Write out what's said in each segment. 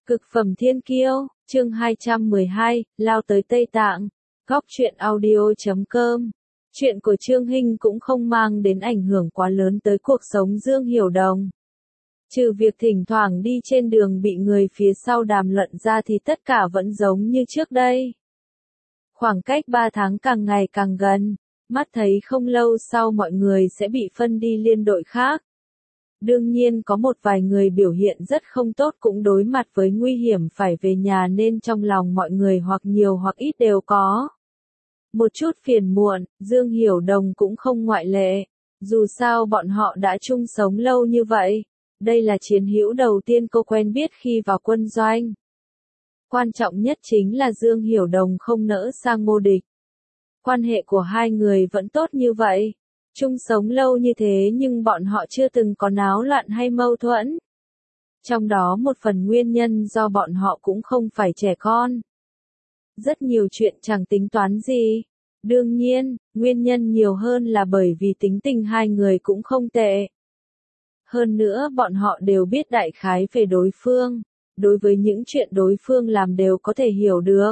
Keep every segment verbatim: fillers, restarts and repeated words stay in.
Cực phẩm thiên kiêu, chương hai trăm mười hai, lao tới Tây Tạng. Góc truyện audio chấm com. Chuyện của Trương Hinh cũng không mang đến ảnh hưởng quá lớn tới cuộc sống Dương Hiểu Đồng. Trừ việc thỉnh thoảng đi trên đường bị người phía sau đàm luận ra thì tất cả vẫn giống như trước đây. Khoảng cách ba tháng càng ngày càng gần, mắt thấy không lâu sau mọi người sẽ bị phân đi liên đội khác. Đương nhiên có một vài người biểu hiện rất không tốt cũng đối mặt với nguy hiểm phải về nhà nên trong lòng mọi người hoặc nhiều hoặc ít đều có một chút phiền muộn, Dương Hiểu Đồng cũng không ngoại lệ. Dù sao bọn họ đã chung sống lâu như vậy, đây là chiến hữu đầu tiên cô quen biết khi vào quân doanh. Quan trọng nhất chính là Dương Hiểu Đồng không nỡ sang Ngô Địch. Quan hệ của hai người vẫn tốt như vậy. Chung sống lâu như thế nhưng bọn họ chưa từng có náo loạn hay mâu thuẫn. Trong đó một phần nguyên nhân do bọn họ cũng không phải trẻ con. Rất nhiều chuyện chẳng tính toán gì. Đương nhiên, nguyên nhân nhiều hơn là bởi vì tính tình hai người cũng không tệ. Hơn nữa bọn họ đều biết đại khái về đối phương. Đối với những chuyện đối phương làm đều có thể hiểu được.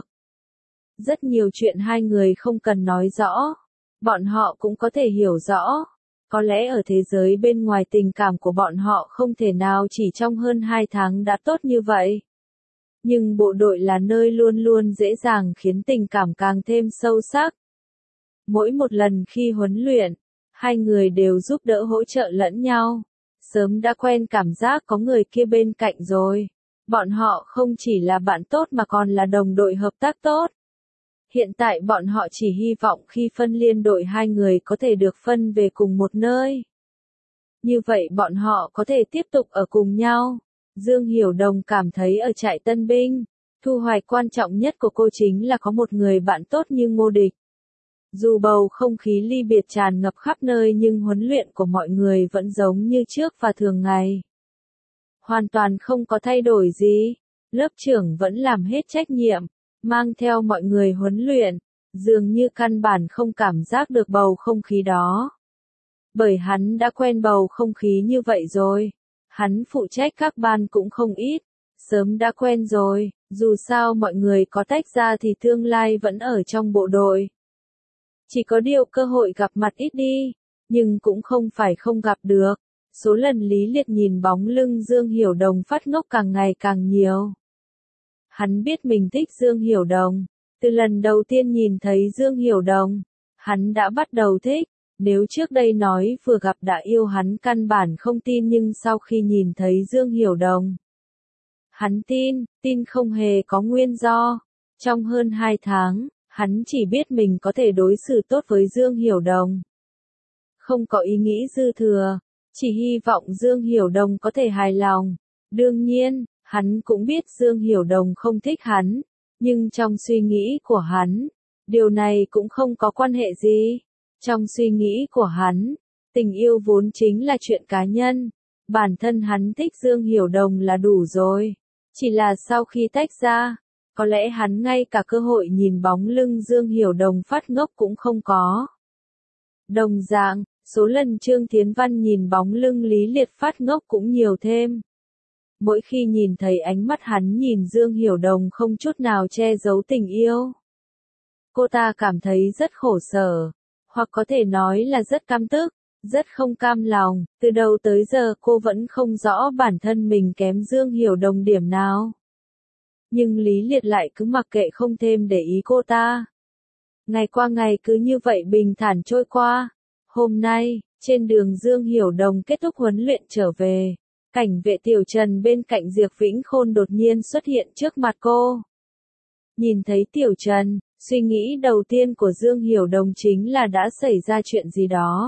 Rất nhiều chuyện hai người không cần nói rõ. Bọn họ cũng có thể hiểu rõ. Có lẽ ở thế giới bên ngoài tình cảm của bọn họ không thể nào chỉ trong hơn hai tháng đã tốt như vậy. Nhưng bộ đội là nơi luôn luôn dễ dàng khiến tình cảm càng thêm sâu sắc. Mỗi một lần khi huấn luyện, hai người đều giúp đỡ hỗ trợ lẫn nhau. Sớm đã quen cảm giác có người kia bên cạnh rồi. Bọn họ không chỉ là bạn tốt mà còn là đồng đội hợp tác tốt. Hiện tại bọn họ chỉ hy vọng khi phân liên đội hai người có thể được phân về cùng một nơi. Như vậy bọn họ có thể tiếp tục ở cùng nhau. Dương Hiểu Đồng cảm thấy ở trại tân binh, thu hoạch quan trọng nhất của cô chính là có một người bạn tốt như Ngô Địch. Dù bầu không khí ly biệt tràn ngập khắp nơi nhưng huấn luyện của mọi người vẫn giống như trước và thường ngày. Hoàn toàn không có thay đổi gì. Lớp trưởng vẫn làm hết trách nhiệm. Mang theo mọi người huấn luyện, dường như căn bản không cảm giác được bầu không khí đó. Bởi hắn đã quen bầu không khí như vậy rồi. Hắn phụ trách các ban cũng không ít, sớm đã quen rồi, dù sao mọi người có tách ra thì tương lai vẫn ở trong bộ đội. Chỉ có điều cơ hội gặp mặt ít đi, nhưng cũng không phải không gặp được. Số lần Lý Liệt nhìn bóng lưng Dương Hiểu Đồng phát ngốc càng ngày càng nhiều. Hắn biết mình thích Dương Hiểu Đồng. Từ lần đầu tiên nhìn thấy Dương Hiểu Đồng, hắn đã bắt đầu thích. Nếu trước đây nói vừa gặp đã yêu hắn căn bản không tin nhưng sau khi nhìn thấy Dương Hiểu Đồng, hắn tin, tin không hề có nguyên do. Trong hơn hai tháng, hắn chỉ biết mình có thể đối xử tốt với Dương Hiểu Đồng. Không có ý nghĩ dư thừa, chỉ hy vọng Dương Hiểu Đồng có thể hài lòng. Đương nhiên, hắn cũng biết Dương Hiểu Đồng không thích hắn, nhưng trong suy nghĩ của hắn, điều này cũng không có quan hệ gì. Trong suy nghĩ của hắn, tình yêu vốn chính là chuyện cá nhân, bản thân hắn thích Dương Hiểu Đồng là đủ rồi. Chỉ là sau khi tách ra, có lẽ hắn ngay cả cơ hội nhìn bóng lưng Dương Hiểu Đồng phát ngốc cũng không có. Đồng dạng, số lần Trương Thiến Văn nhìn bóng lưng Lý Liệt phát ngốc cũng nhiều thêm. Mỗi khi nhìn thấy ánh mắt hắn nhìn Dương Hiểu Đồng không chút nào che giấu tình yêu. Cô ta cảm thấy rất khổ sở, hoặc có thể nói là rất căm tức, rất không cam lòng, từ đầu tới giờ cô vẫn không rõ bản thân mình kém Dương Hiểu Đồng điểm nào. Nhưng Lý Liệt lại cứ mặc kệ không thêm để ý cô ta. Ngày qua ngày cứ như vậy bình thản trôi qua. Hôm nay, trên đường Dương Hiểu Đồng kết thúc huấn luyện trở về. Cảnh vệ Tiểu Trần bên cạnh Diệp Vĩnh Khôn đột nhiên xuất hiện trước mặt cô. Nhìn thấy Tiểu Trần, suy nghĩ đầu tiên của Dương Hiểu Đồng chính là đã xảy ra chuyện gì đó.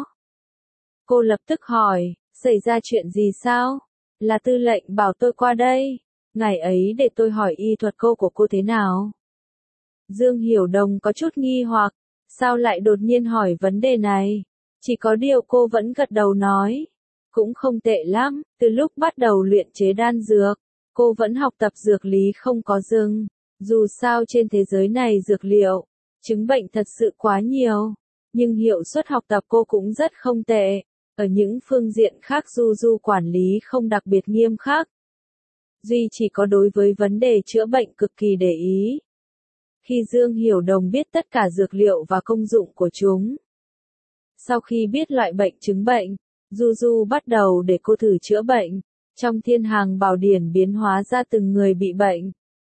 Cô lập tức hỏi, xảy ra chuyện gì sao? Là tư lệnh bảo tôi qua đây. Ngày ấy để tôi hỏi y thuật cô của cô thế nào? Dương Hiểu Đồng có chút nghi hoặc, sao lại đột nhiên hỏi vấn đề này? Chỉ có điều cô vẫn gật đầu nói. Cũng không tệ lắm, từ lúc bắt đầu luyện chế đan dược, cô vẫn học tập dược lý không có dừng. Dù sao trên thế giới này dược liệu, chứng bệnh thật sự quá nhiều, nhưng hiệu suất học tập cô cũng rất không tệ. Ở những phương diện khác Du Du quản lý không đặc biệt nghiêm khắc. duy chỉ có đối với vấn đề chữa bệnh cực kỳ để ý. Khi Dương Hiểu Đồng biết tất cả dược liệu và công dụng của chúng. Sau khi biết loại bệnh chứng bệnh, Du Du bắt đầu để cô thử chữa bệnh, trong thiên hàng bảo điển biến hóa ra từng người bị bệnh.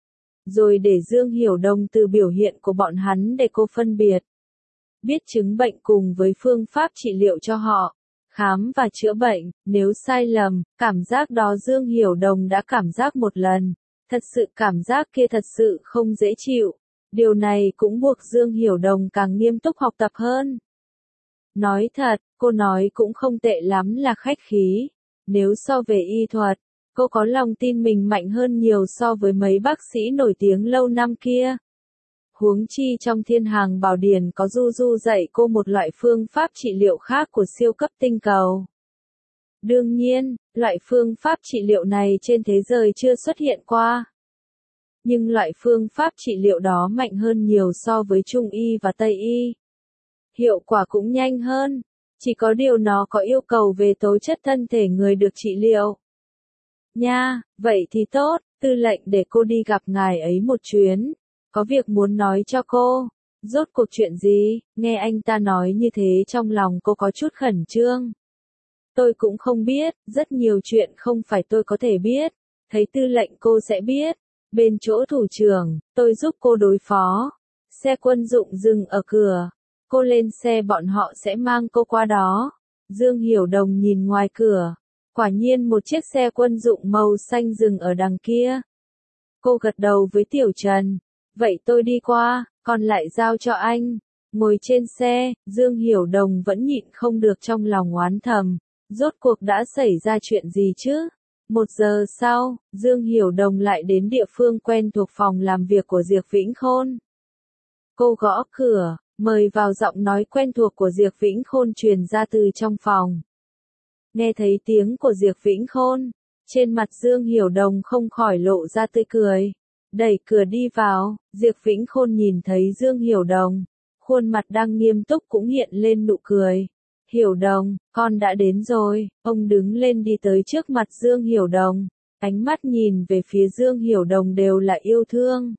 Rồi để Dương Hiểu Đồng từ biểu hiện của bọn hắn để cô phân biệt. Biết chứng bệnh cùng với phương pháp trị liệu cho họ, khám và chữa bệnh, nếu sai lầm, cảm giác đó Dương Hiểu Đồng đã cảm giác một lần, thật sự cảm giác kia thật sự không dễ chịu, điều này cũng buộc Dương Hiểu Đồng càng nghiêm túc học tập hơn. Nói thật, cô nói cũng không tệ lắm là khách khí, nếu so về y thuật, cô có lòng tin mình mạnh hơn nhiều so với mấy bác sĩ nổi tiếng lâu năm kia. Huống chi trong thiên hàng bảo điển có Du Du dạy cô một loại phương pháp trị liệu khác của siêu cấp tinh cầu. Đương nhiên, loại phương pháp trị liệu này trên thế giới chưa xuất hiện qua. Nhưng loại phương pháp trị liệu đó mạnh hơn nhiều so với Trung y và Tây y. Hiệu quả cũng nhanh hơn, chỉ có điều nó có yêu cầu về tố chất thân thể người được trị liệu. Nha, vậy thì tốt, tư lệnh để cô đi gặp ngài ấy một chuyến. Có việc muốn nói cho cô. Rốt cuộc chuyện gì? Nghe anh ta nói như thế trong lòng cô có chút khẩn trương. Tôi cũng không biết, rất nhiều chuyện không phải tôi có thể biết. Thấy tư lệnh cô sẽ biết. Bên chỗ thủ trưởng, tôi giúp cô đối phó. Xe quân dụng dừng ở cửa. Cô lên xe bọn họ sẽ mang cô qua đó. Dương Hiểu Đồng nhìn ngoài cửa. Quả nhiên một chiếc xe quân dụng màu xanh dừng ở đằng kia. Cô gật đầu với Tiểu Trần. Vậy tôi đi qua, còn lại giao cho anh. Ngồi trên xe, Dương Hiểu Đồng vẫn nhịn không được trong lòng oán thầm. Rốt cuộc đã xảy ra chuyện gì chứ? Một giờ sau, Dương Hiểu Đồng lại đến địa phương quen thuộc phòng làm việc của Diệp Vĩnh Khôn. Cô gõ cửa, mời vào giọng nói quen thuộc của Diệp Vĩnh Khôn truyền ra từ trong phòng. Nghe thấy tiếng của Diệp Vĩnh Khôn, trên mặt Dương Hiểu Đồng không khỏi lộ ra tươi cười. Đẩy cửa đi vào, Diệp Vĩnh Khôn nhìn thấy Dương Hiểu Đồng, khuôn mặt đang nghiêm túc cũng hiện lên nụ cười. Hiểu Đồng, con đã đến rồi, ông đứng lên đi tới trước mặt Dương Hiểu Đồng, ánh mắt nhìn về phía Dương Hiểu Đồng đều là yêu thương.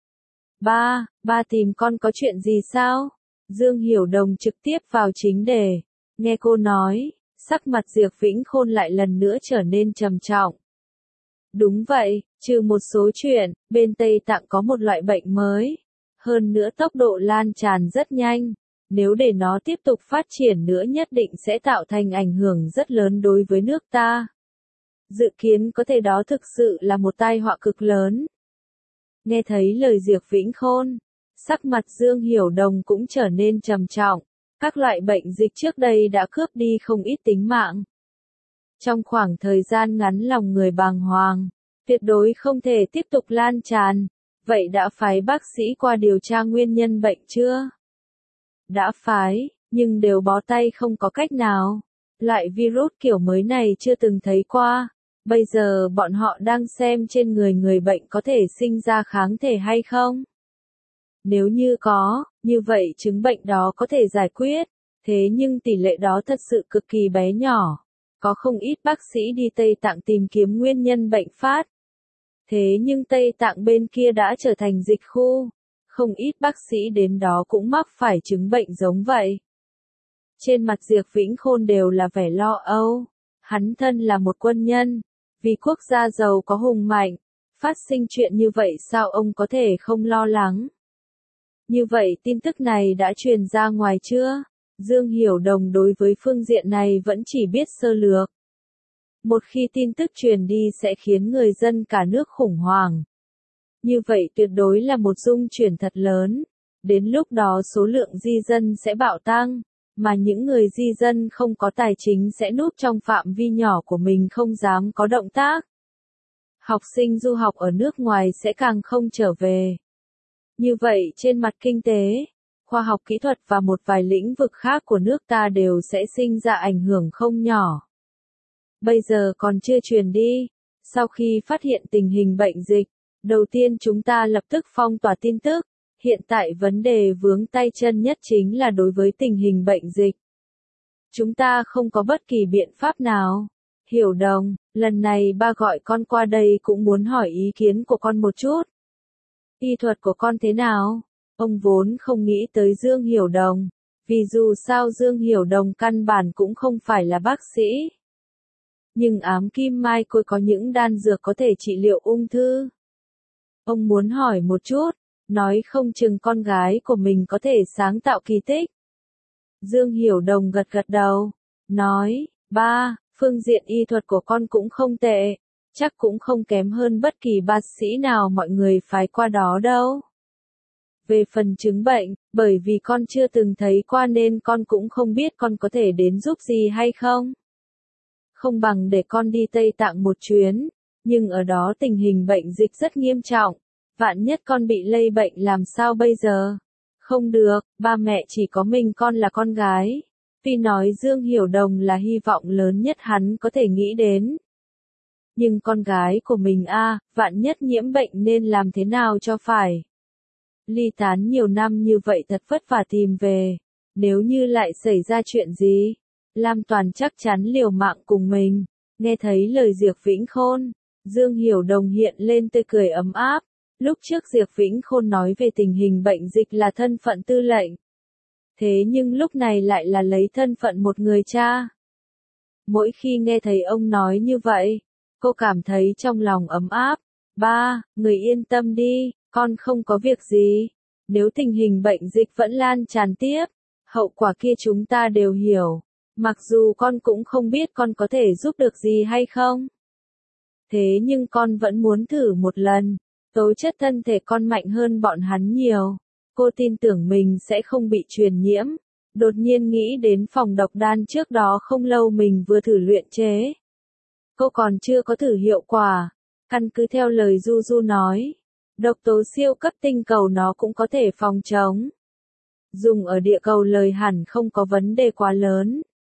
Ba, ba tìm con có chuyện gì sao? Dương Hiểu Đồng trực tiếp vào chính đề, nghe cô nói, sắc mặt Diệp Vĩnh Khôn lại lần nữa trở nên trầm trọng. Đúng vậy, trừ một số chuyện, bên Tây Tạng có một loại bệnh mới. Hơn nữa tốc độ lan tràn rất nhanh. Nếu để nó tiếp tục phát triển nữa nhất định sẽ tạo thành ảnh hưởng rất lớn đối với nước ta. Dự kiến có thể đó thực sự là một tai họa cực lớn. Nghe thấy lời Diệp Vĩnh Khôn, sắc mặt Dương Hiểu Đồng cũng trở nên trầm trọng. Các loại bệnh dịch trước đây đã cướp đi không ít tính mạng. Trong khoảng thời gian ngắn lòng người bàng hoàng, tuyệt đối không thể tiếp tục lan tràn. Vậy đã phái bác sĩ qua điều tra nguyên nhân bệnh chưa? Đã phái, nhưng đều bó tay không có cách nào. Loại virus kiểu mới này chưa từng thấy qua. Bây giờ bọn họ đang xem trên người người bệnh có thể sinh ra kháng thể hay không. Nếu như có, như vậy chứng bệnh đó có thể giải quyết. Thế nhưng tỷ lệ đó thật sự cực kỳ bé nhỏ. Có không ít bác sĩ đi Tây Tạng tìm kiếm nguyên nhân bệnh phát. Thế nhưng Tây Tạng bên kia đã trở thành dịch khu. Không ít bác sĩ đến đó cũng mắc phải chứng bệnh giống vậy. Trên mặt Diệp Vĩnh Khôn đều là vẻ lo âu. Hắn thân là một quân nhân. Vì quốc gia giàu có hùng mạnh. Phát sinh chuyện như vậy sao ông có thể không lo lắng? Như vậy tin tức này đã truyền ra ngoài chưa? Dương Hiểu Đồng đối với phương diện này vẫn chỉ biết sơ lược. Một khi tin tức truyền đi sẽ khiến người dân cả nước khủng hoảng. Như vậy tuyệt đối là một dung chuyển thật lớn. Đến lúc đó số lượng di dân sẽ bạo tăng, mà những người di dân không có tài chính sẽ núp trong phạm vi nhỏ của mình không dám có động tác. Học sinh du học ở nước ngoài sẽ càng không trở về. Như vậy trên mặt kinh tế, khoa học kỹ thuật và một vài lĩnh vực khác của nước ta đều sẽ sinh ra ảnh hưởng không nhỏ. Bây giờ còn chưa truyền đi. Sau khi phát hiện tình hình bệnh dịch, đầu tiên chúng ta lập tức phong tỏa tin tức. Hiện tại vấn đề vướng tay chân nhất chính là đối với tình hình bệnh dịch. Chúng ta không có bất kỳ biện pháp nào. Hiểu Đồng, lần này ba gọi con qua đây cũng muốn hỏi ý kiến của con một chút. Y thuật của con thế nào? Ông vốn không nghĩ tới Dương Hiểu Đồng, vì dù sao Dương Hiểu Đồng căn bản cũng không phải là bác sĩ. Nhưng ám kim mai côi có những đan dược có thể trị liệu ung thư. Ông muốn hỏi một chút, nói không chừng con gái của mình có thể sáng tạo kỳ tích. Dương Hiểu Đồng gật gật đầu, nói, ba, phương diện y thuật của con cũng không tệ, chắc cũng không kém hơn bất kỳ bác sĩ nào mọi người phái qua đó đâu. Về phần chứng bệnh, bởi vì con chưa từng thấy qua nên con cũng không biết con có thể đến giúp gì hay không. Không bằng để con đi Tây Tạng một chuyến, nhưng ở đó tình hình bệnh dịch rất nghiêm trọng, vạn nhất con bị lây bệnh làm sao bây giờ? Không được, ba mẹ chỉ có mình con là con gái. Tuy nói Dương Hiểu Đồng là hy vọng lớn nhất hắn có thể nghĩ đến. Nhưng con gái của mình a, à, vạn nhất nhiễm bệnh nên làm thế nào cho phải? Ly tán nhiều năm như vậy thật vất vả tìm về, nếu như lại xảy ra chuyện gì, Lam Toàn chắc chắn liều mạng cùng mình. Nghe thấy lời Diệp Vĩnh Khôn, Dương Hiểu Đồng hiện lên tươi cười ấm áp. Lúc trước Diệp Vĩnh Khôn nói về tình hình bệnh dịch là thân phận tư lệnh. Thế nhưng lúc này lại là lấy thân phận một người cha. Mỗi khi nghe thấy ông nói như vậy, cô cảm thấy trong lòng ấm áp. Ba, người yên tâm đi, con không có việc gì. Nếu tình hình bệnh dịch vẫn lan tràn tiếp, hậu quả kia chúng ta đều hiểu. Mặc dù con cũng không biết con có thể giúp được gì hay không. Thế nhưng con vẫn muốn thử một lần. Tố chất thân thể con mạnh hơn bọn hắn nhiều. Cô tin tưởng mình sẽ không bị truyền nhiễm. Đột nhiên nghĩ đến phòng độc đan trước đó không lâu mình vừa thử luyện chế. Cô còn chưa có thử hiệu quả. Căn cứ theo lời Du Du nói, độc tố siêu cấp tinh cầu nó cũng có thể phòng chống. Dùng ở địa cầu lời hẳn không có vấn đề quá lớn.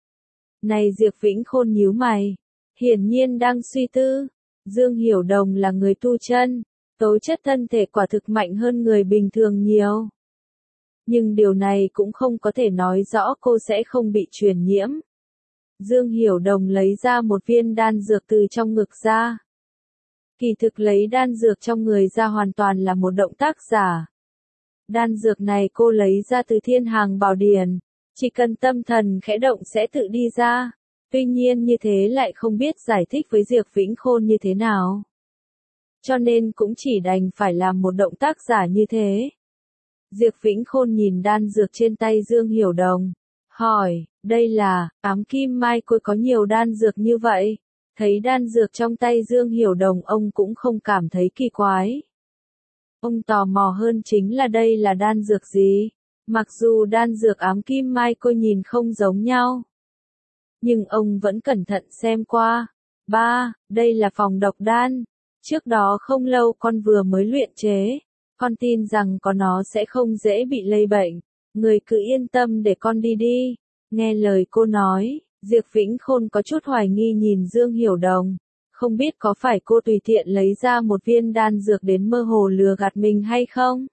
Này Diệp Vĩnh Khôn nhíu mày, hiển nhiên đang suy tư. Dương Hiểu Đồng là người tu chân, tố chất thân thể quả thực mạnh hơn người bình thường nhiều. Nhưng điều này cũng không có thể nói rõ cô sẽ không bị truyền nhiễm. Dương Hiểu Đồng lấy ra một viên đan dược từ trong ngực ra. Kỳ thực lấy đan dược trong người ra hoàn toàn là một động tác giả. Đan dược này cô lấy ra từ Thiên Hàng Bảo Điển, chỉ cần tâm thần khẽ động sẽ tự đi ra. Tuy nhiên như thế lại không biết giải thích với Diệp Vĩnh Khôn như thế nào. Cho nên cũng chỉ đành phải làm một động tác giả như thế. Diệp Vĩnh Khôn nhìn đan dược trên tay Dương Hiểu Đồng, hỏi, đây là, ám kim mai côi có nhiều đan dược như vậy? Thấy đan dược trong tay Dương Hiểu Đồng ông cũng không cảm thấy kỳ quái. Ông tò mò hơn chính là đây là đan dược gì? Mặc dù đan dược ám kim mai côi nhìn không giống nhau, nhưng ông vẫn cẩn thận xem qua. Ba, đây là phòng độc đan. Trước đó không lâu con vừa mới luyện chế. Con tin rằng có nó sẽ không dễ bị lây bệnh. Người cứ yên tâm để con đi đi. Nghe lời cô nói, Diệp Vĩnh Khôn có chút hoài nghi nhìn Dương Hiểu Đồng. Không biết có phải cô tùy tiện lấy ra một viên đan dược đến mơ hồ lừa gạt mình hay không?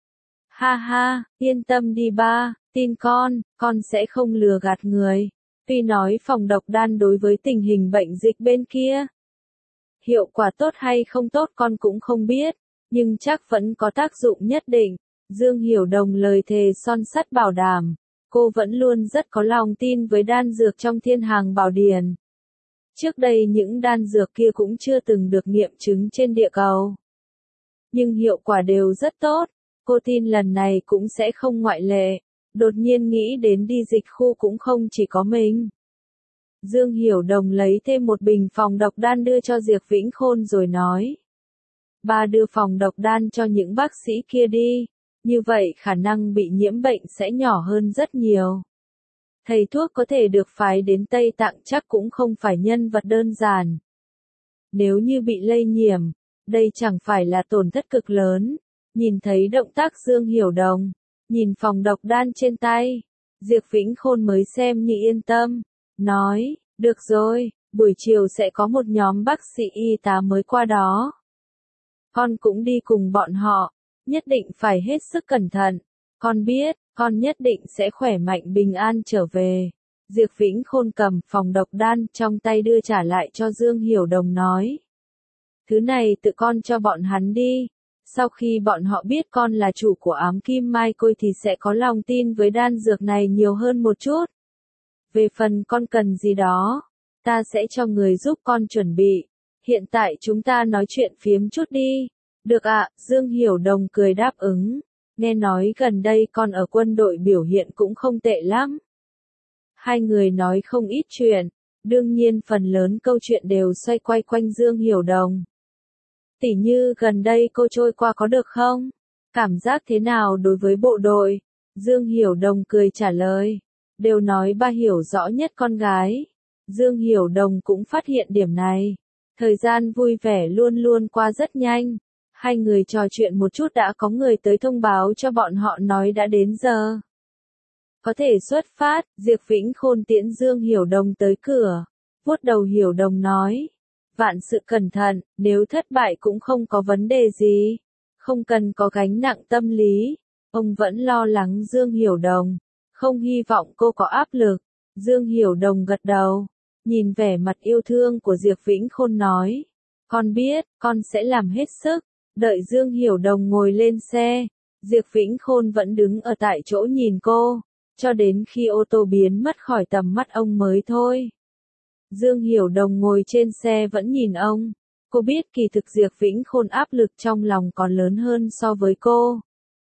Ha ha, yên tâm đi ba, tin con, con sẽ không lừa gạt người. Tuy nói phòng độc đan đối với tình hình bệnh dịch bên kia, hiệu quả tốt hay không tốt con cũng không biết, nhưng chắc vẫn có tác dụng nhất định. Dương Hiểu Đồng lời thề son sắt bảo đảm, cô vẫn luôn rất có lòng tin với đan dược trong Thiên Hàng Bảo Điển. Trước đây những đan dược kia cũng chưa từng được nghiệm chứng trên địa cầu. Nhưng hiệu quả đều rất tốt, cô tin lần này cũng sẽ không ngoại lệ. Đột nhiên nghĩ đến đi dịch khu cũng không chỉ có mình. Dương Hiểu Đồng lấy thêm một bình phòng độc đan đưa cho Diệp Vĩnh Khôn rồi nói. Ba đưa phòng độc đan cho những bác sĩ kia đi, như vậy khả năng bị nhiễm bệnh sẽ nhỏ hơn rất nhiều. Thầy thuốc có thể được phái đến Tây Tạng chắc cũng không phải nhân vật đơn giản. Nếu như bị lây nhiễm, đây chẳng phải là tổn thất cực lớn. Nhìn thấy động tác Dương Hiểu Đồng, nhìn phòng độc đan trên tay, Diệp Vĩnh Khôn mới xem như yên tâm, nói, được rồi, buổi chiều sẽ có một nhóm bác sĩ y tá mới qua đó. Con cũng đi cùng bọn họ, nhất định phải hết sức cẩn thận, con biết, con nhất định sẽ khỏe mạnh bình an trở về. Diệp Vĩnh Khôn cầm phòng độc đan trong tay đưa trả lại cho Dương Hiểu Đồng nói. Thứ này tự con cho bọn hắn đi. Sau khi bọn họ biết con là chủ của ám kim mai côi thì sẽ có lòng tin với đan dược này nhiều hơn một chút. Về phần con cần gì đó, ta sẽ cho người giúp con chuẩn bị. Hiện tại chúng ta nói chuyện phiếm chút đi. Được ạ, Dương Hiểu Đồng cười đáp ứng. Nghe nói gần đây con ở quân đội biểu hiện cũng không tệ lắm. Hai người nói không ít chuyện. Đương nhiên phần lớn câu chuyện đều xoay quay quanh Dương Hiểu Đồng. Tỉ như gần đây cô trôi qua có được không? Cảm giác thế nào đối với bộ đội? Dương Hiểu Đồng cười trả lời. Đều nói ba hiểu rõ nhất con gái. Dương Hiểu Đồng cũng phát hiện điểm này. Thời gian vui vẻ luôn luôn qua rất nhanh. Hai người trò chuyện một chút đã có người tới thông báo cho bọn họ nói đã đến giờ. Có thể xuất phát, Diệp Vĩnh Khôn tiễn Dương Hiểu Đồng tới cửa. Vuốt đầu Hiểu Đồng nói. Vạn sự cẩn thận, nếu thất bại cũng không có vấn đề gì. Không cần có gánh nặng tâm lý. Ông vẫn lo lắng Dương Hiểu Đồng. Không hy vọng cô có áp lực. Dương Hiểu Đồng gật đầu. Nhìn vẻ mặt yêu thương của Diệp Vĩnh Khôn nói. Con biết, con sẽ làm hết sức. Đợi Dương Hiểu Đồng ngồi lên xe. Diệp Vĩnh Khôn vẫn đứng ở tại chỗ nhìn cô. Cho đến khi ô tô biến mất khỏi tầm mắt ông mới thôi. Dương Hiểu Đồng ngồi trên xe vẫn nhìn ông. Cô biết kỳ thực Diệp Vĩnh Khôn áp lực trong lòng còn lớn hơn so với cô.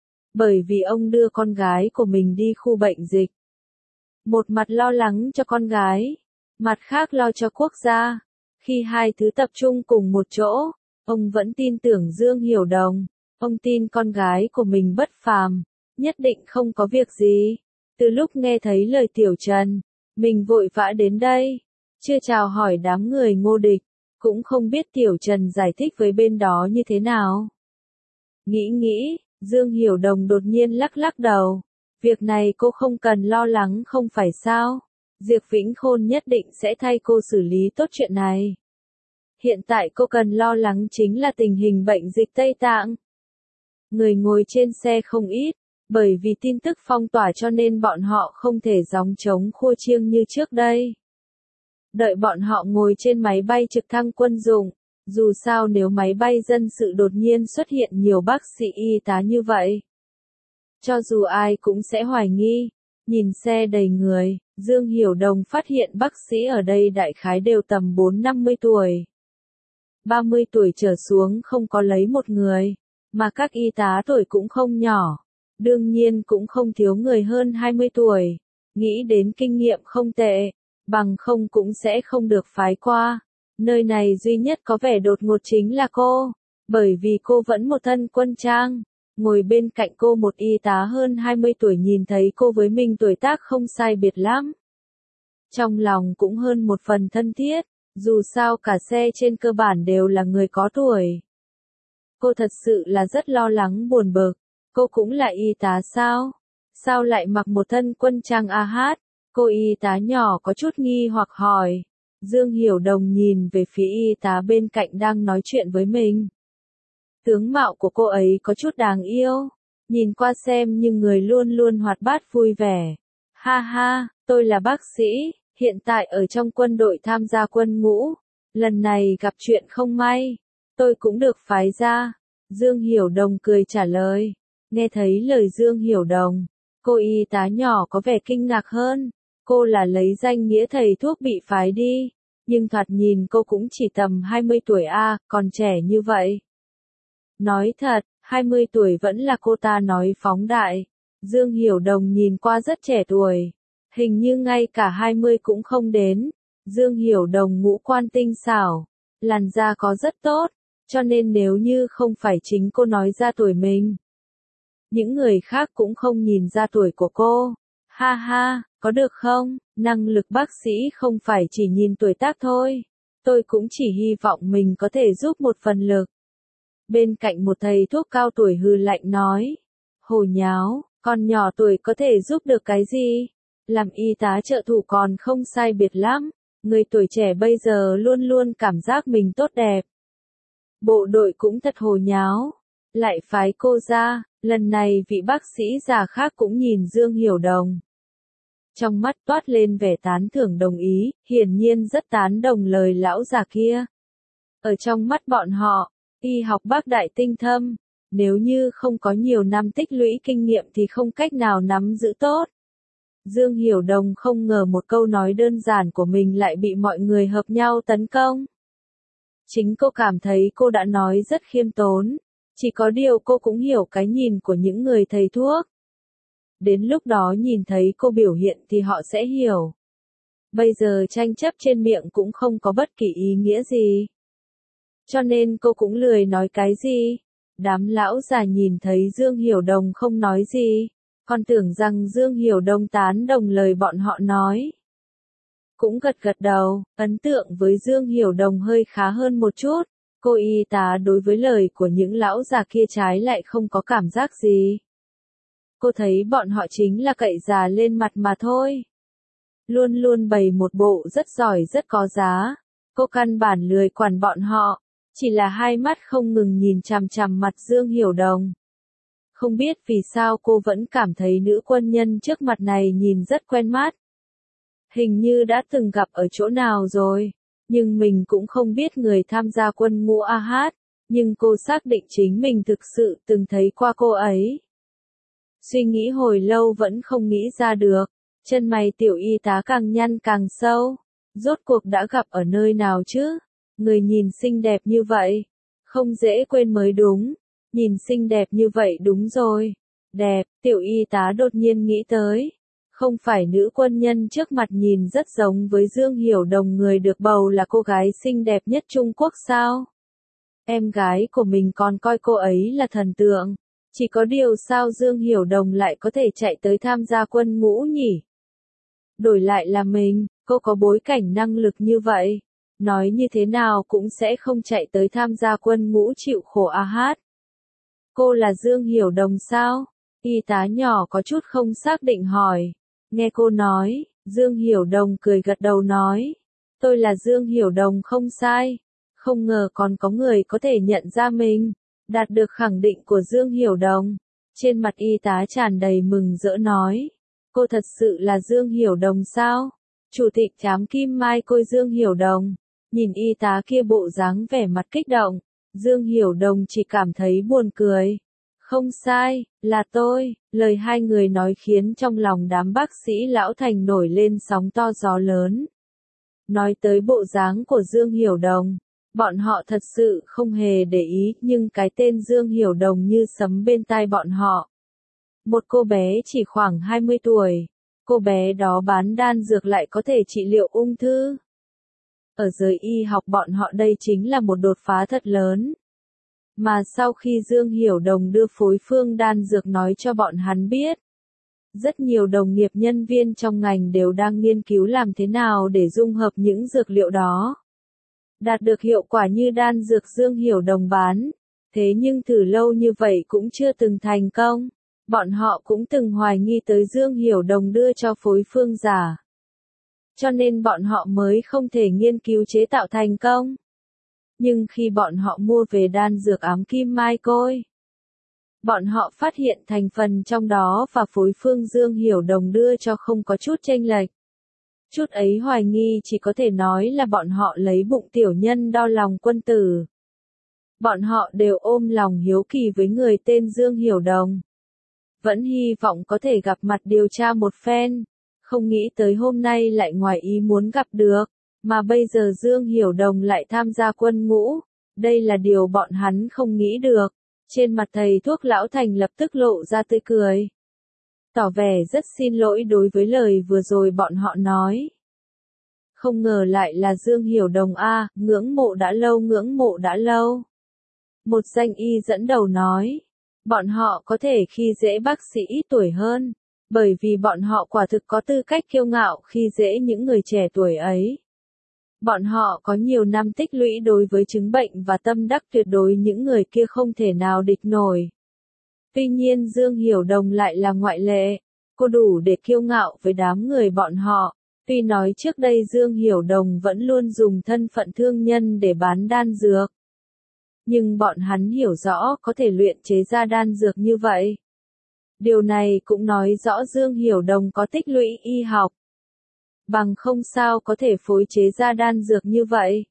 Bởi vì ông đưa con gái của mình đi khu bệnh dịch. Một mặt lo lắng cho con gái, mặt khác lo cho quốc gia. Khi hai thứ tập trung cùng một chỗ, ông vẫn tin tưởng Dương Hiểu Đồng. Ông tin con gái của mình bất phàm, nhất định không có việc gì. Từ lúc nghe thấy lời Tiểu Trần, mình vội vã đến đây. Chưa chào hỏi đám người Ngô Địch, cũng không biết Tiểu Trần giải thích với bên đó như thế nào. Nghĩ nghĩ, Dương Hiểu Đồng đột nhiên lắc lắc đầu. Việc này cô không cần lo lắng không phải sao. Diệp Vĩnh Khôn nhất định sẽ thay cô xử lý tốt chuyện này. Hiện tại cô cần lo lắng chính là tình hình bệnh dịch Tây Tạng. Người ngồi trên xe không ít, bởi vì tin tức phong tỏa cho nên bọn họ không thể gióng trống khua chiêng như trước đây. Đợi bọn họ ngồi trên máy bay trực thăng quân dụng, dù sao nếu máy bay dân sự đột nhiên xuất hiện nhiều bác sĩ y tá như vậy. Cho dù ai cũng sẽ hoài nghi, nhìn xe đầy người, Dương Hiểu Đồng phát hiện bác sĩ ở đây đại khái đều tầm bốn năm mươi tuổi. ba mươi tuổi trở xuống không có lấy một người, mà các y tá tuổi cũng không nhỏ. Đương nhiên cũng không thiếu người hơn hai mươi tuổi, nghĩ đến kinh nghiệm không tệ, bằng không cũng sẽ không được phái qua. Nơi này duy nhất có vẻ đột ngột chính là cô, bởi vì cô vẫn một thân quân trang. Ngồi bên cạnh cô một y tá hơn hai mươi tuổi nhìn thấy cô với mình tuổi tác không sai biệt lắm. Trong lòng cũng hơn một phần thân thiết, dù sao cả xe trên cơ bản đều là người có tuổi. Cô thật sự là rất lo lắng buồn bực. Cô cũng là y tá sao? Sao lại mặc một thân quân trang a hát? Cô y tá nhỏ có chút nghi hoặc hỏi. Dương Hiểu Đồng nhìn về phía y tá bên cạnh đang nói chuyện với mình. Tướng mạo của cô ấy có chút đáng yêu. Nhìn qua xem nhưng người luôn luôn hoạt bát vui vẻ. Ha ha, tôi là bác sĩ, hiện tại ở trong quân đội tham gia quân ngũ. Lần này gặp chuyện không may, tôi cũng được phái ra. Dương Hiểu Đồng cười trả lời. Nghe thấy lời Dương Hiểu Đồng, cô y tá nhỏ có vẻ kinh ngạc hơn. Cô là lấy danh nghĩa thầy thuốc bị phái đi, nhưng thoạt nhìn cô cũng chỉ tầm hai mươi tuổi a, còn trẻ như vậy. Nói thật, hai mươi tuổi vẫn là cô ta nói phóng đại. Dương Hiểu Đồng nhìn qua rất trẻ tuổi, hình như ngay cả hai mươi cũng không đến. Dương Hiểu Đồng ngũ quan tinh xảo, làn da có rất tốt, cho nên nếu như không phải chính cô nói ra tuổi mình, những người khác cũng không nhìn ra tuổi của cô. Ha ha, có được không? Năng lực bác sĩ không phải chỉ nhìn tuổi tác thôi. Tôi cũng chỉ hy vọng mình có thể giúp một phần lực. Bên cạnh một thầy thuốc cao tuổi hừ lạnh nói. Hồ nháo, con nhỏ tuổi có thể giúp được cái gì? Làm y tá trợ thủ còn không sai biệt lắm. Người tuổi trẻ bây giờ luôn luôn cảm giác mình tốt đẹp. Bộ đội cũng thật hồ nháo. Lại phái cô ra, lần này vị bác sĩ già khác cũng nhìn Dương Hiểu Đồng. Trong mắt toát lên vẻ tán thưởng đồng ý, hiển nhiên rất tán đồng lời lão già kia. Ở trong mắt bọn họ, y học bác đại tinh thâm, nếu như không có nhiều năm tích lũy kinh nghiệm thì không cách nào nắm giữ tốt. Dương Hiểu Đồng không ngờ một câu nói đơn giản của mình lại bị mọi người hợp nhau tấn công. Chính cô cảm thấy cô đã nói rất khiêm tốn, chỉ có điều cô cũng hiểu cái nhìn của những người thầy thuốc. Đến lúc đó nhìn thấy cô biểu hiện thì họ sẽ hiểu. Bây giờ tranh chấp trên miệng cũng không có bất kỳ ý nghĩa gì. Cho nên cô cũng lười nói cái gì. Đám lão già nhìn thấy Dương Hiểu Đồng không nói gì, còn tưởng rằng Dương Hiểu Đồng tán đồng lời bọn họ nói. Cũng gật gật đầu, ấn tượng với Dương Hiểu Đồng hơi khá hơn một chút. Cô y tá đối với lời của những lão già kia trái lại không có cảm giác gì. Cô thấy bọn họ chính là cậy già lên mặt mà thôi. Luôn luôn bày một bộ rất giỏi rất có giá. Cô căn bản lười quản bọn họ, chỉ là hai mắt không ngừng nhìn chằm chằm mặt Dương Hiểu Đồng. Không biết vì sao cô vẫn cảm thấy nữ quân nhân trước mặt này nhìn rất quen mắt. Hình như đã từng gặp ở chỗ nào rồi, nhưng mình cũng không biết người tham gia quân ngũ a hát, nhưng cô xác định chính mình thực sự từng thấy qua cô ấy. Suy nghĩ hồi lâu vẫn không nghĩ ra được, chân mày tiểu y tá càng nhăn càng sâu. Rốt cuộc đã gặp ở nơi nào chứ? Người nhìn xinh đẹp như vậy, không dễ quên mới đúng. Nhìn xinh đẹp như vậy đúng rồi. Đẹp, tiểu y tá đột nhiên nghĩ tới. Không phải nữ quân nhân trước mặt nhìn rất giống với Dương Hiểu Đồng người được bầu là cô gái xinh đẹp nhất Trung Quốc sao? Em gái của mình còn coi cô ấy là thần tượng. Chỉ có điều sao Dương Hiểu Đồng lại có thể chạy tới tham gia quân ngũ nhỉ? Đổi lại là mình, cô có bối cảnh năng lực như vậy. Nói như thế nào cũng sẽ không chạy tới tham gia quân ngũ chịu khổ a hát. Cô là Dương Hiểu Đồng sao? Y tá nhỏ có chút không xác định hỏi. Nghe cô nói, Dương Hiểu Đồng cười gật đầu nói. Tôi là Dương Hiểu Đồng không sai. Không ngờ còn có người có thể nhận ra mình. Đạt được khẳng định của Dương Hiểu Đồng. Trên mặt y tá tràn đầy mừng rỡ nói. Cô thật sự là Dương Hiểu Đồng sao? Chủ tịch Trám Kim Mai Côi Dương Hiểu Đồng. Nhìn y tá kia bộ dáng vẻ mặt kích động. Dương Hiểu Đồng chỉ cảm thấy buồn cười. Không sai, là tôi. Lời hai người nói khiến trong lòng đám bác sĩ lão thành nổi lên sóng to gió lớn. Nói tới bộ dáng của Dương Hiểu Đồng, bọn họ thật sự không hề để ý, nhưng cái tên Dương Hiểu Đồng như sấm bên tai bọn họ. Một cô bé chỉ khoảng hai mươi tuổi, cô bé đó bán đan dược lại có thể trị liệu ung thư. Ở giới y học bọn họ đây chính là một đột phá thật lớn. Mà sau khi Dương Hiểu Đồng đưa phối phương đan dược nói cho bọn hắn biết, rất nhiều đồng nghiệp nhân viên trong ngành đều đang nghiên cứu làm thế nào để dung hợp những dược liệu đó. Đạt được hiệu quả như đan dược Dương Hiểu Đồng bán. Thế nhưng thử lâu như vậy cũng chưa từng thành công. Bọn họ cũng từng hoài nghi tới Dương Hiểu Đồng đưa cho phối phương giả. Cho nên bọn họ mới không thể nghiên cứu chế tạo thành công. Nhưng khi bọn họ mua về đan dược ám kim mai côi, bọn họ phát hiện thành phần trong đó và phối phương Dương Hiểu Đồng đưa cho không có chút chênh lệch. Chút ấy hoài nghi chỉ có thể nói là bọn họ lấy bụng tiểu nhân đo lòng quân tử. Bọn họ đều ôm lòng hiếu kỳ với người tên Dương Hiểu Đồng. Vẫn hy vọng có thể gặp mặt điều tra một phen. Không nghĩ tới hôm nay lại ngoài ý muốn gặp được. Mà bây giờ Dương Hiểu Đồng lại tham gia quân ngũ. Đây là điều bọn hắn không nghĩ được. Trên mặt thầy thuốc lão thành lập tức lộ ra tươi cười. Tỏ vẻ rất xin lỗi đối với lời vừa rồi bọn họ nói. Không ngờ lại là Dương Hiểu Đồng a, ngưỡng mộ đã lâu ngưỡng mộ đã lâu. Một danh y dẫn đầu nói. Bọn họ có thể khi dễ bác sĩ ít tuổi hơn. Bởi vì bọn họ quả thực có tư cách kiêu ngạo khi dễ những người trẻ tuổi ấy. Bọn họ có nhiều năm tích lũy đối với chứng bệnh và tâm đắc tuyệt đối những người kia không thể nào địch nổi. Tuy nhiên Dương Hiểu Đồng lại là ngoại lệ. Cô đủ để kiêu ngạo với đám người bọn họ. Tuy nói trước đây Dương Hiểu Đồng vẫn luôn dùng thân phận thương nhân để bán đan dược. Nhưng bọn hắn hiểu rõ có thể luyện chế ra đan dược như vậy. Điều này cũng nói rõ Dương Hiểu Đồng có tích lũy y học. Bằng không sao có thể phối chế ra đan dược như vậy.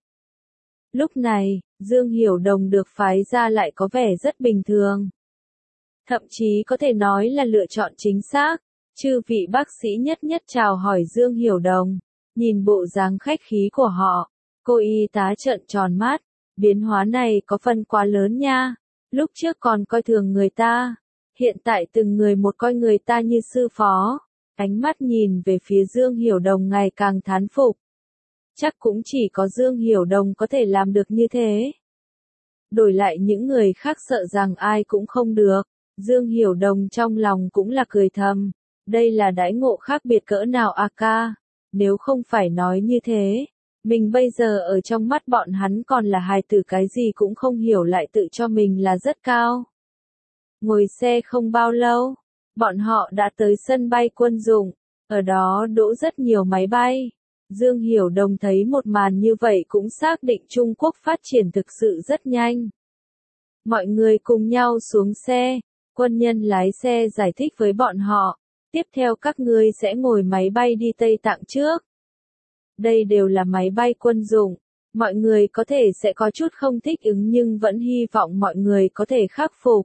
Lúc này, Dương Hiểu Đồng được phái ra lại có vẻ rất bình thường. Thậm chí có thể nói là lựa chọn chính xác. Chư vị bác sĩ nhất nhất chào hỏi Dương Hiểu Đồng. Nhìn bộ dáng khách khí của họ, cô y tá trợn tròn mắt. Biến hóa này có phần quá lớn nha. Lúc trước còn coi thường người ta. Hiện tại từng người một coi người ta như sư phó. Ánh mắt nhìn về phía Dương Hiểu Đồng ngày càng thán phục. Chắc cũng chỉ có Dương Hiểu Đồng có thể làm được như thế. Đổi lại những người khác sợ rằng ai cũng không được. Dương Hiểu Đồng trong lòng cũng là cười thầm. Đây là đãi ngộ khác biệt cỡ nào a ca. Nếu không phải nói như thế, mình bây giờ ở trong mắt bọn hắn còn là hài tử cái gì cũng không hiểu lại tự cho mình là rất cao. Ngồi xe không bao lâu, bọn họ đã tới sân bay quân dụng, ở đó đỗ rất nhiều máy bay. Dương Hiểu Đồng thấy một màn như vậy cũng xác định Trung Quốc phát triển thực sự rất nhanh. Mọi người cùng nhau xuống xe, quân nhân lái xe giải thích với bọn họ, tiếp theo các ngươi sẽ ngồi máy bay đi Tây Tạng trước. Đây đều là máy bay quân dụng, mọi người có thể sẽ có chút không thích ứng nhưng vẫn hy vọng mọi người có thể khắc phục.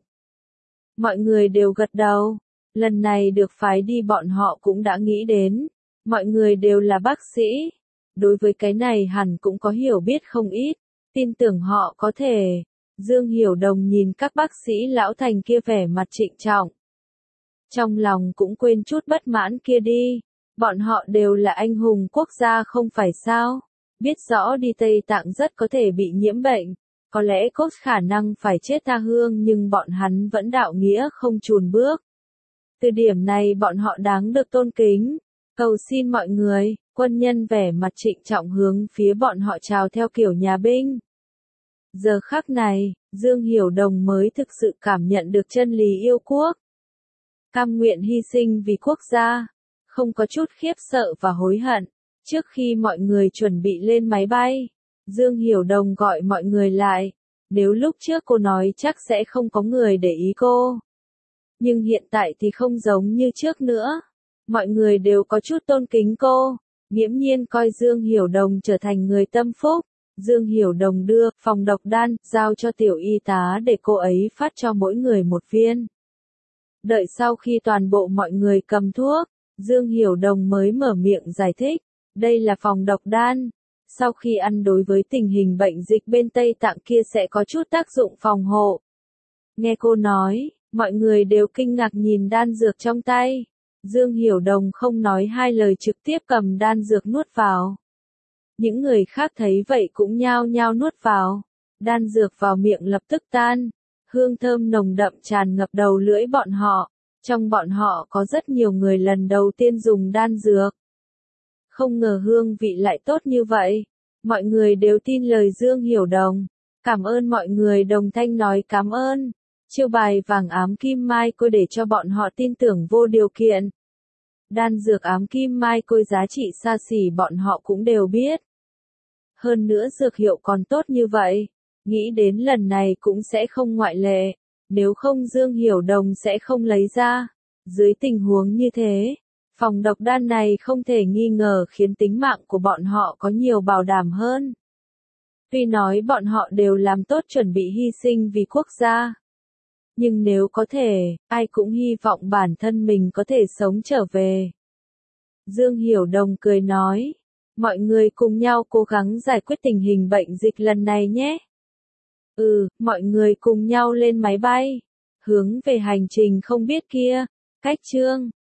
Mọi người đều gật đầu, lần này được phái đi bọn họ cũng đã nghĩ đến, mọi người đều là bác sĩ, đối với cái này hẳn cũng có hiểu biết không ít, tin tưởng họ có thể. Dương Hiểu Đồng nhìn các bác sĩ lão thành kia vẻ mặt trịnh trọng. Trong lòng cũng quên chút bất mãn kia đi, bọn họ đều là anh hùng quốc gia không phải sao, biết rõ đi Tây Tạng rất có thể bị nhiễm bệnh, có lẽ có khả năng phải chết tha hương nhưng bọn hắn vẫn đạo nghĩa không chùn bước. Từ điểm này bọn họ đáng được tôn kính, cầu xin mọi người, quân nhân vẻ mặt trịnh trọng hướng phía bọn họ chào theo kiểu nhà binh. Giờ khắc này, Dương Hiểu Đồng mới thực sự cảm nhận được chân lý yêu quốc. Cam nguyện hy sinh vì quốc gia, không có chút khiếp sợ và hối hận. Trước khi mọi người chuẩn bị lên máy bay, Dương Hiểu Đồng gọi mọi người lại. Nếu lúc trước cô nói chắc sẽ không có người để ý cô. Nhưng hiện tại thì không giống như trước nữa. Mọi người đều có chút tôn kính cô, nghiễm nhiên coi Dương Hiểu Đồng trở thành người tâm phúc. Dương Hiểu Đồng đưa phòng độc đan, giao cho tiểu y tá để cô ấy phát cho mỗi người một viên. Đợi sau khi toàn bộ mọi người cầm thuốc, Dương Hiểu Đồng mới mở miệng giải thích, đây là phòng độc đan. Sau khi ăn đối với tình hình bệnh dịch bên Tây Tạng kia sẽ có chút tác dụng phòng hộ. Nghe cô nói, mọi người đều kinh ngạc nhìn đan dược trong tay. Dương Hiểu Đồng không nói hai lời trực tiếp cầm đan dược nuốt vào. Những người khác thấy vậy cũng nhao nhao nuốt vào. Đan dược vào miệng lập tức tan. Hương thơm nồng đậm tràn ngập đầu lưỡi bọn họ. Trong bọn họ có rất nhiều người lần đầu tiên dùng đan dược. Không ngờ hương vị lại tốt như vậy. Mọi người đều tin lời Dương Hiểu Đồng. Cảm ơn mọi người đồng thanh nói cảm ơn. Chiêu bài vàng ám kim mai côi để cho bọn họ tin tưởng vô điều kiện. Đan dược ám kim mai côi giá trị xa xỉ bọn họ cũng đều biết. Hơn nữa dược hiệu còn tốt như vậy. Nghĩ đến lần này cũng sẽ không ngoại lệ. Nếu không Dương Hiểu Đồng sẽ không lấy ra. Dưới tình huống như thế, phòng độc đan này không thể nghi ngờ khiến tính mạng của bọn họ có nhiều bảo đảm hơn. Tuy nói bọn họ đều làm tốt chuẩn bị hy sinh vì quốc gia. Nhưng nếu có thể, ai cũng hy vọng bản thân mình có thể sống trở về. Dương Hiểu Đồng cười nói, mọi người cùng nhau cố gắng giải quyết tình hình bệnh dịch lần này nhé. Ừ, mọi người cùng nhau lên máy bay, hướng về hành trình không biết kia, cách chương.